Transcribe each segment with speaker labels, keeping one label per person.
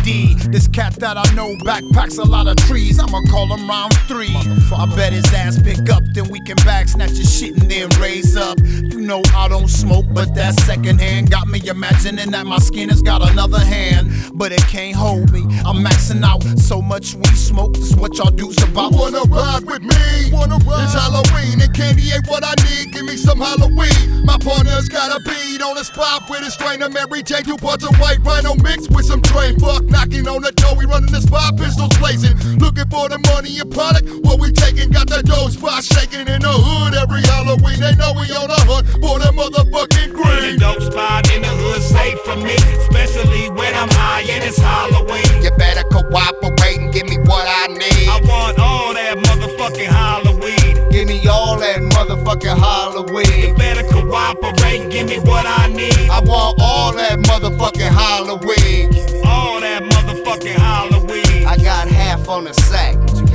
Speaker 1: JD, this cat that I know backpacks a lot of trees. I'ma call him round 3. I bet his ass pick up, then we can bag snatch his shit and then raise up. You know I don't smoke, but that second hand got me imagining that my skin has got another hand, but it can't hold me. I'm maxing out so much weed smoke. This what y'all do's about.
Speaker 2: You wanna ride with me? It's Halloween and candy ain't what I need. Give me some Halloween. My partner's got a beat on the spot with a strain of Mary J. 2 parts of white rhino mixed with some train. Fuck knocking on the door, we running the spot, pistols blazing. Looking for the money and product, what we taking? Got the dough spot shaking in the hood every Halloween. They know we on the hunt for the motherfucking green.
Speaker 3: The dope spot in the hood safe for me, especially when I'm high and it's Halloween.
Speaker 2: You better cooperate and give me what I need.
Speaker 3: I want all that motherfucking Halloween.
Speaker 2: Give me all that motherfucking Halloween.
Speaker 3: You better cooperate and give me what I need.
Speaker 2: I want all that motherfucking Halloween.
Speaker 3: All that motherfucking Halloween.
Speaker 2: I got half on the sack.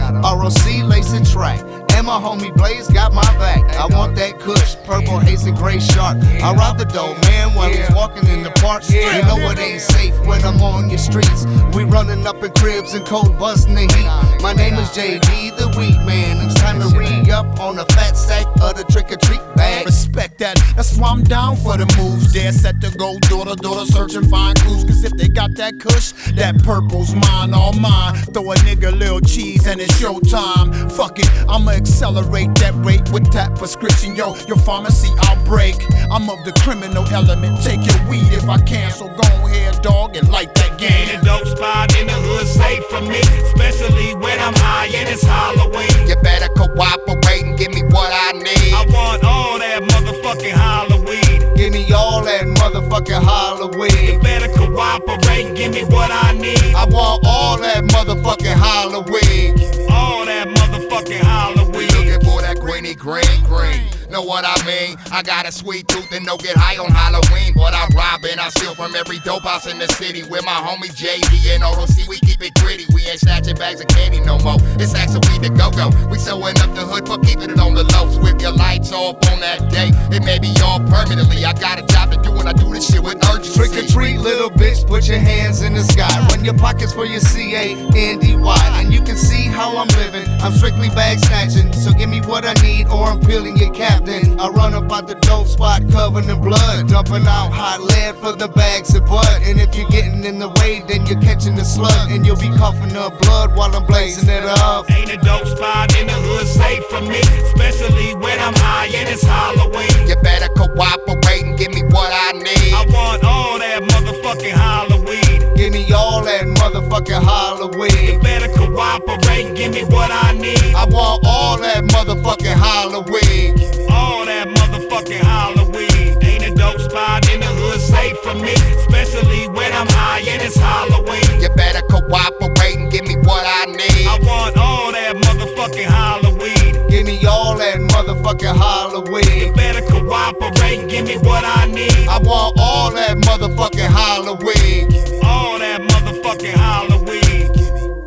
Speaker 2: ROC lacing track. And my homie Blaze got my back. I want that kush, purple haze and gray shark. I rob the dough man while he's walking in the park. You know it ain't safe when I'm on your streets. We running up in cribs and cold busting the heat. My name is JD, the weed man. It's time to re-up on a fat sack of the trick-or-treat bag.
Speaker 1: Respect that, that's why I'm down for the moves. They're set to go door to door to search and find clues. Cause if they got that kush, that purple's mine, all mine. Throw a nigga little cheese and it's showtime. Fuck it, I'ma accelerate that rate with that prescription. Yo, your pharmacy outbreak. I'm of the criminal element. Take your weed if I can. So go ahead, dog, and light that game.
Speaker 3: The dope spot in the hood safe for me, especially when I'm high and it's Halloween.
Speaker 2: You better cooperate and give me what I need.
Speaker 3: I want all that motherfucking Halloween.
Speaker 2: Give me all that motherfucking Halloween.
Speaker 3: You better cooperate and give me what I need.
Speaker 2: I want all that motherfucking Halloween.
Speaker 3: All that motherfucking Halloween.
Speaker 2: We looking for that greeny green. Know what I mean? I got a sweet tooth and don't get high on Halloween. But I rob and I steal from every dope house in the city. With my homie JD and ROC, we keep it gritty. We ain't snatching bags of candy no more. It's actually weed to go-go. We sewing up the hood for keeping it on the low. So if your lights off on that day, it may be all permanently. I got a job to do and I do this shit with urgency. Trick or treat, little bitch, put your hands in the sky. Run your pockets for your CANDY. And you can see how I'm living. I'm strictly bag snatching. So give me what I need or I'm peeling your cap. I run up out the dope spot covered in blood, dumping out hot lead for the bags of bud. And if you're getting in the way, then you're catching the slug, and you'll be coughing up blood while I'm blazing it up.
Speaker 3: Ain't a dope spot in the hood safe for me, especially when I'm high and it's Halloween.
Speaker 2: You better cooperate and give me what I need.
Speaker 3: I want all that motherfucking Halloween.
Speaker 2: Give me all that motherfucking Halloween.
Speaker 3: You better cooperate and give me what I need.
Speaker 2: I want all that motherfucking Halloween.
Speaker 3: All that motherfucking Halloween. Ain't a dope spot in the hood safe for me, especially when I'm high and it's Halloween.
Speaker 2: You better cooperate and give me what I need.
Speaker 3: I want all that motherfucking Halloween.
Speaker 2: Give me all that motherfucking Halloween.
Speaker 3: You better cooperate and give me what I need.
Speaker 2: I want all that motherfucking Halloween.